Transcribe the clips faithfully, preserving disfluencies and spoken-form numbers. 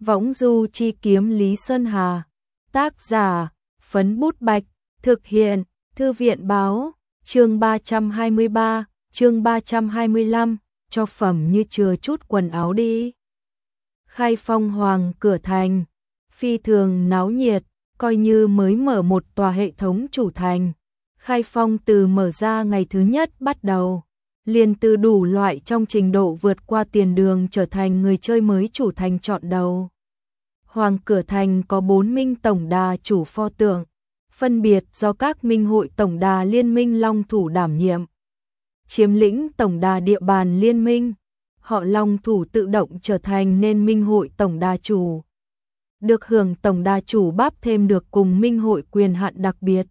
Võng du chi kiếm Lý Sơn Hà. Tác giả, Phấn Bút Bạch. Thực hiện, Thư viện báo. Chương ba trăm hai mươi ba, chương ba trăm hai mươi lăm, cho phẩm như chừa chút quần áo đi. Khai Phong Hoàng cửa thành, phi thường náo nhiệt, coi như mới mở một tòa hệ thống chủ thành. Khai Phong từ mở ra ngày thứ nhất bắt đầu, liền từ đủ loại trong trình độ vượt qua tiền đường trở thành người chơi mới chủ thành chọn đầu. Hoàng cửa thành có bốn minh tổng đà chủ pho tượng, phân biệt do các minh hội tổng đà liên minh long thủ đảm nhiệm. Chiếm lĩnh tổng đà địa bàn liên minh, họ long thủ tự động trở thành nên minh hội tổng đà chủ. Được hưởng tổng đà chủ báp thêm được cùng minh hội quyền hạn đặc biệt.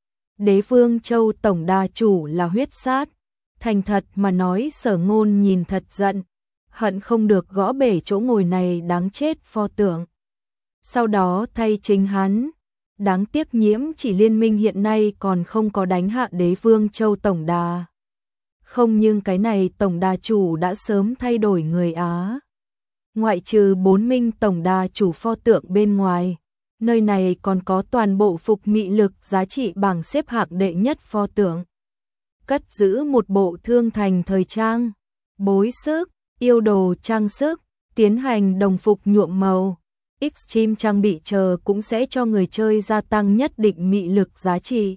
Đế Vương Châu tổng đà chủ là huyết sát. Thành thật mà nói, Sở Ngôn nhìn thật giận, hận không được gõ bể chỗ ngồi này đáng chết pho tượng. Sau đó thay chính hắn, đáng tiếc Nhiễm Chỉ liên minh hiện nay còn không có đánh hạ Đế Vương Châu tổng đà. Không, nhưng cái này tổng đà chủ đã sớm thay đổi người Á. Ngoại trừ bốn minh tổng đà chủ pho tượng bên ngoài, nơi này còn có toàn bộ phục mị lực giá trị bảng xếp hạng đệ nhất pho tượng. Cất giữ một bộ thương thành thời trang, bối sức, yêu đồ trang sức, tiến hành đồng phục nhuộm màu, extreme trang bị chờ cũng sẽ cho người chơi gia tăng nhất định mị lực giá trị.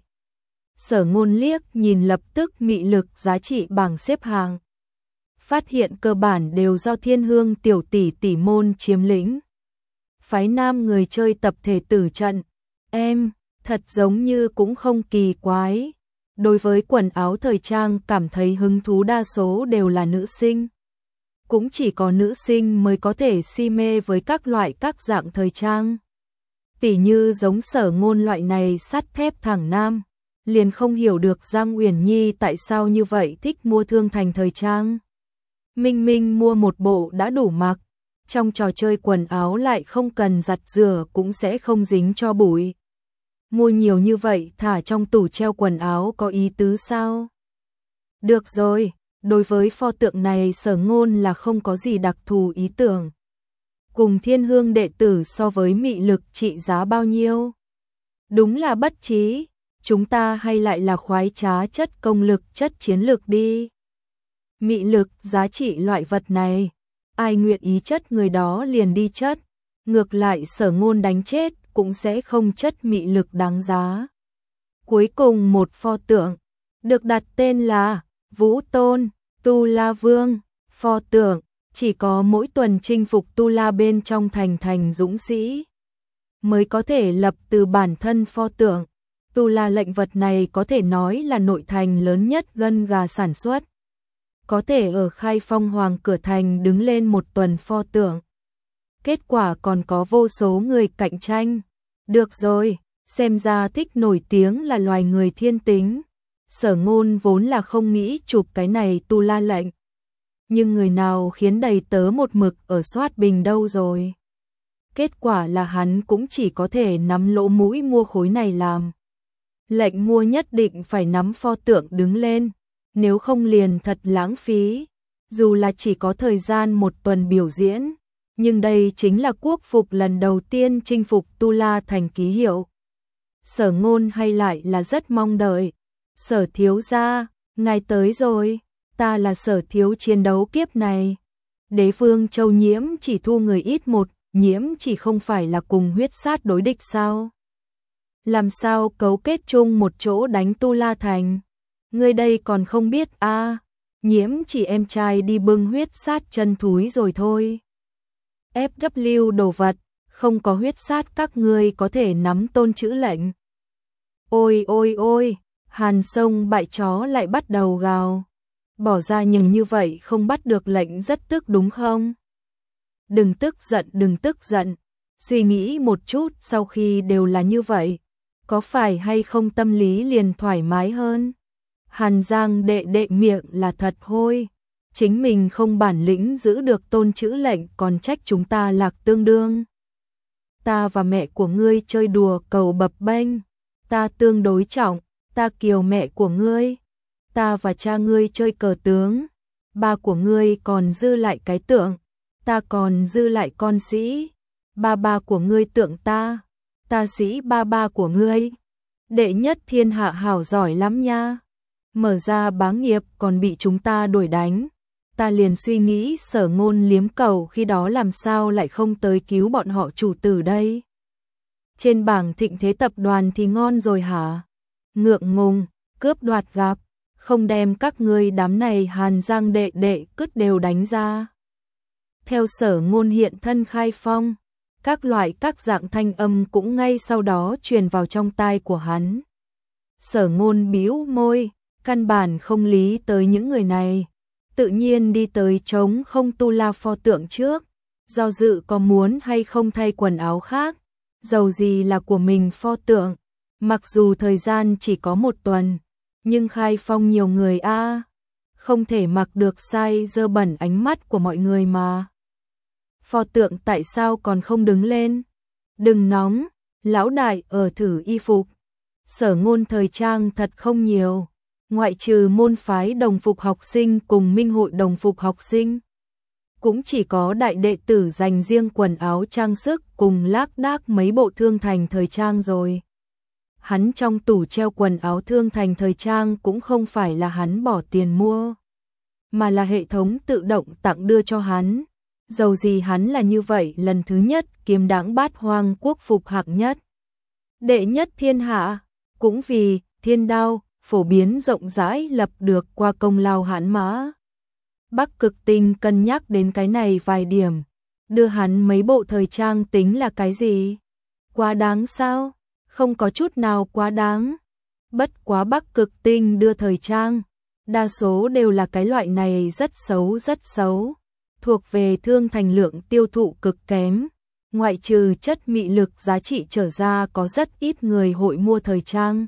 Sở Ngôn liếc nhìn lập tức mị lực giá trị bảng xếp hạng. Phát hiện cơ bản đều do Thiên Hương tiểu tỷ tỷ môn chiếm lĩnh. Phái nam người chơi tập thể tử trận, em, thật giống như cũng không kỳ quái. Đối với quần áo thời trang cảm thấy hứng thú đa số đều là nữ sinh. Cũng chỉ có nữ sinh mới có thể si mê với các loại các dạng thời trang. Tỉ như giống Sở Ngôn loại này sắt thép thẳng nam, liền không hiểu được Giang Uyển Nhi tại sao như vậy thích mua thương thành thời trang. Minh Minh mua một bộ đã đủ mặc, trong trò chơi quần áo lại không cần giặt rửa cũng sẽ không dính cho bụi. Mua nhiều như vậy thả trong tủ treo quần áo có ý tứ sao? Được rồi, đối với pho tượng này Sở Ngôn là không có gì đặc thù ý tưởng. Cùng Thiên Hương đệ tử so với mị lực trị giá bao nhiêu? Đúng là bất trí, chúng ta hay lại là khoái trá chất công lực chất chiến lược đi. Mị lực giá trị loại vật này, ai nguyện ý chất người đó liền đi chất, ngược lại Sở Ngôn đánh chết cũng sẽ không chất mị lực đáng giá. Cuối cùng một pho tượng, được đặt tên là Vũ Tôn, Tu La Vương. Pho tượng chỉ có mỗi tuần chinh phục Tu La bên trong thành thành dũng sĩ mới có thể lập từ bản thân pho tượng. Tu La lệnh vật này có thể nói là nội thành lớn nhất gân gà sản xuất. Có thể ở Khai Phong Hoàng cửa thành đứng lên một tuần pho tượng. Kết quả còn có vô số người cạnh tranh. Được rồi, xem ra thích nổi tiếng là loài người thiên tính. Sở Ngôn vốn là không nghĩ chụp cái này Tu La lệnh. Nhưng người nào khiến đầy tớ một mực ở soát bình đâu rồi. Kết quả là hắn cũng chỉ có thể nắm lỗ mũi mua khối này làm. Lệnh mua nhất định phải nắm pho tượng đứng lên, nếu không liền thật lãng phí. Dù là chỉ có thời gian một tuần biểu diễn, nhưng đây chính là quốc phục lần đầu tiên chinh phục Tu La thành ký hiệu. Sở Ngôn hay lại là rất mong đợi. Sở thiếu gia, ngài tới rồi, ta là Sở thiếu chiến đấu kiếp này. Đế Vương Châu Nhiễm Chỉ thu người ít một, Nhiễm Chỉ không phải là cùng huyết sát đối địch sao? Làm sao cấu kết chung một chỗ đánh Tu La thành? Ngươi đây còn không biết a? À, Nhiễm Chỉ em trai đi bưng huyết sát chân thúi rồi thôi. ép vê đồ vật, không có huyết sát các ngươi có thể nắm tôn chữ lệnh. Ôi ôi ôi, Hàn Sông bại chó lại bắt đầu gào. Bỏ ra nhưng như vậy không bắt được lệnh rất tức đúng không? Đừng tức giận, đừng tức giận. Suy nghĩ một chút, sau khi đều là như vậy, có phải hay không tâm lý liền thoải mái hơn? Hàn Giang đệ đệ miệng là thật hôi. Chính mình không bản lĩnh giữ được tôn chữ lệnh còn trách chúng ta lạc tương đương. Ta và mẹ của ngươi chơi đùa cầu bập bênh. Ta tương đối trọng, ta kiều mẹ của ngươi. Ta và cha ngươi chơi cờ tướng. Ba của ngươi còn dư lại cái tượng, ta còn dư lại con sĩ. ba ba của ngươi tượng ta, ta sĩ ba ba của ngươi. Đệ nhất thiên hạ hảo giỏi lắm nha. Mở ra bá nghiệp còn bị chúng ta đuổi đánh. Ta liền suy nghĩ Sở Ngôn liếm cầu khi đó làm sao lại không tới cứu bọn họ chủ tử đây. Trên bảng thịnh thế tập đoàn thì ngon rồi hả? Ngượng ngùng, cướp đoạt gặp, không đem các ngươi đám này Hàn Giang đệ đệ cứt đều đánh ra. Theo Sở Ngôn hiện thân khai phong, các loại các dạng thanh âm cũng ngay sau đó truyền vào trong tai của hắn. Sở Ngôn bĩu môi, căn bản không lý tới những người này, tự nhiên đi tới trống không tu la pho tượng trước, do dự có muốn hay không thay quần áo khác, dầu gì là của mình pho tượng, mặc dù thời gian chỉ có một tuần, nhưng khai phong nhiều người a, không thể mặc được sai dơ bẩn ánh mắt của mọi người mà. Pho tượng tại sao còn không đứng lên? Đừng nóng, lão đại ở thử y phục. Sở Ngôn thời trang thật không nhiều, ngoại trừ môn phái đồng phục học sinh cùng minh hội đồng phục học sinh. Cũng chỉ có đại đệ tử dành riêng quần áo trang sức cùng lác đác mấy bộ thương thành thời trang rồi. Hắn trong tủ treo quần áo thương thành thời trang cũng không phải là hắn bỏ tiền mua, mà là hệ thống tự động tặng đưa cho hắn. Dầu gì hắn là như vậy lần thứ nhất kiếm đáng bát hoang quốc phục hạng nhất. Đệ nhất thiên hạ, cũng vì thiên đao, phổ biến rộng rãi lập được qua công lao hắn mã. Bắc Cực Tinh cân nhắc đến cái này vài điểm, đưa hắn mấy bộ thời trang tính là cái gì? Quá đáng sao? Không có chút nào quá đáng. Bất quá Bắc Cực Tinh đưa thời trang, đa số đều là cái loại này rất xấu rất xấu, thuộc về thương thành lượng tiêu thụ cực kém, ngoại trừ chất mị lực giá trị trở ra có rất ít người hội mua thời trang.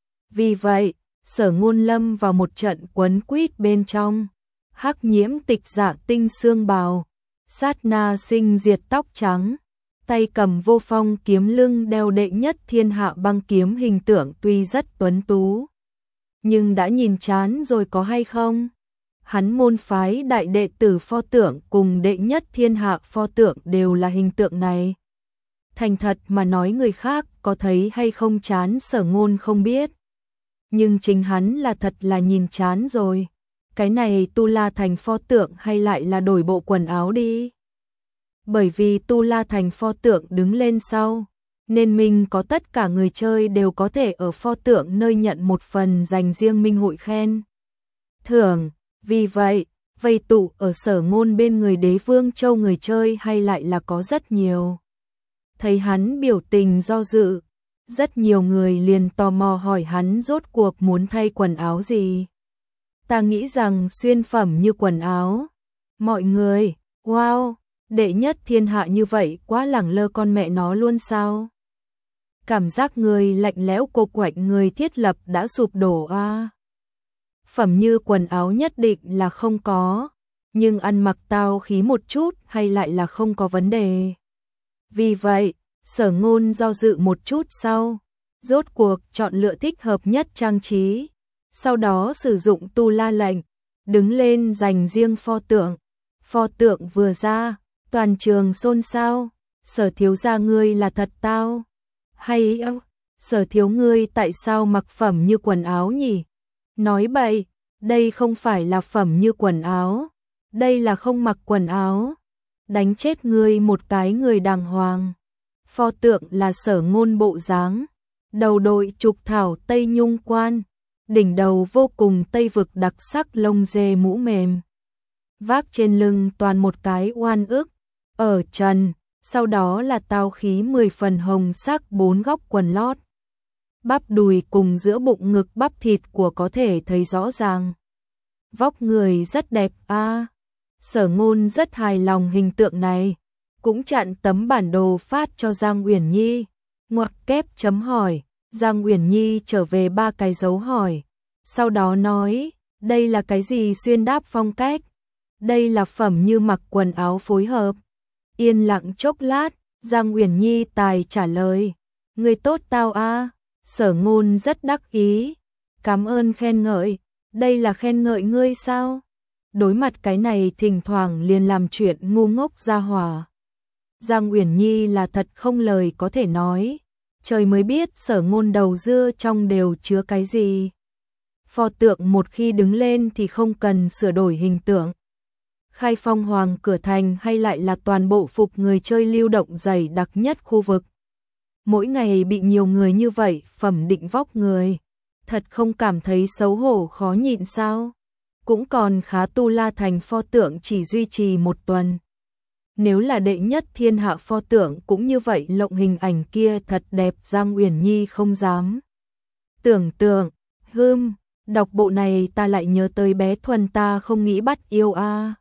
Vì vậy, Sở Ngôn lâm vào một trận quấn quýt bên trong, hắc nhiễm tịch dạ tinh xương bào, sát na sinh diệt tóc trắng, tay cầm vô phong kiếm lưng đeo đệ nhất thiên hạ băng kiếm hình tượng tuy rất tuấn tú, nhưng đã nhìn chán rồi có hay không? Hắn môn phái đại đệ tử pho tượng cùng đệ nhất thiên hạ pho tượng đều là hình tượng này. Thành thật mà nói người khác có thấy hay không chán Sở Ngôn không biết. Nhưng chính hắn là thật là nhìn chán rồi. Cái này tu la thành pho tượng hay lại là đổi bộ quần áo đi. Bởi vì tu la thành pho tượng đứng lên sau, nên mình có tất cả người chơi đều có thể ở pho tượng nơi nhận một phần dành riêng minh hội khen thưởng. Vì vậy, vây tụ ở Sở Ngôn bên người Đế Vương Châu người chơi hay lại là có rất nhiều. Thấy hắn biểu tình do dự, rất nhiều người liền tò mò hỏi hắn rốt cuộc muốn thay quần áo gì. Ta nghĩ rằng xuyên phẩm như quần áo. Mọi người, wow, đệ nhất thiên hạ như vậy quá lẳng lơ con mẹ nó luôn sao? Cảm giác người lạnh lẽo cô quạnh người thiết lập đã sụp đổ a. À. Phẩm như quần áo nhất định là không có, nhưng ăn mặc tao khí một chút hay lại là không có vấn đề. Vì vậy, Sở Ngôn do dự một chút sau, rốt cuộc chọn lựa thích hợp nhất trang trí, sau đó sử dụng tu la lệnh, đứng lên dành riêng pho tượng. Pho tượng vừa ra, toàn trường xôn xao, Sở thiếu gia ngươi là thật tao. Hay ơ, Sở thiếu ngươi tại sao mặc phẩm như quần áo nhỉ? Nói bậy, đây không phải là phẩm như quần áo, đây là không mặc quần áo. Đánh chết ngươi một cái người đàng hoàng. Pho tượng là Sở Ngôn bộ dáng, đầu đội trục thảo tây nhung quan, đỉnh đầu vô cùng tây vực đặc sắc lông dê mũ mềm. Vác trên lưng toàn một cái oan ức, ở trần, sau đó là tao khí mười phần hồng sắc bốn góc quần lót. Bắp đùi cùng giữa bụng ngực bắp thịt của có thể thấy rõ ràng. Vóc người rất đẹp a. À. Sở Ngôn rất hài lòng hình tượng này, cũng chặn tấm bản đồ phát cho Giang Uyển Nhi. Ngoặc kép chấm hỏi, Giang Uyển Nhi trở về ba cái dấu hỏi, sau đó nói, đây là cái gì xuyên đáp phong cách? Đây là phẩm như mặc quần áo phối hợp. Yên lặng chốc lát, Giang Uyển Nhi tài trả lời, người tốt tao a. À. Sở Ngôn rất đắc ý, cảm ơn khen ngợi, đây là khen ngợi ngươi sao? Đối mặt cái này thỉnh thoảng liền làm chuyện ngu ngốc ra hỏa. Giang Uyển Nhi là thật không lời có thể nói. Trời mới biết Sở Ngôn đầu dưa trong đều chứa cái gì. Pho tượng một khi đứng lên thì không cần sửa đổi hình tượng. Khai phong hoàng cửa thành hay lại là toàn bộ phục người chơi lưu động dày đặc nhất khu vực. Mỗi ngày bị nhiều người như vậy phẩm định vóc người. Thật không cảm thấy xấu hổ khó nhịn sao? Cũng còn khá. Tu La Thành pho tượng chỉ duy trì một tuần. Nếu là đệ nhất thiên hạ pho tượng cũng như vậy, lộng hình ảnh kia thật đẹp. Giang Uyển Nhi không dám tưởng tượng. Hưm, đọc bộ này ta lại nhớ tới bé Thuần, ta không nghĩ bắt yêu a. À.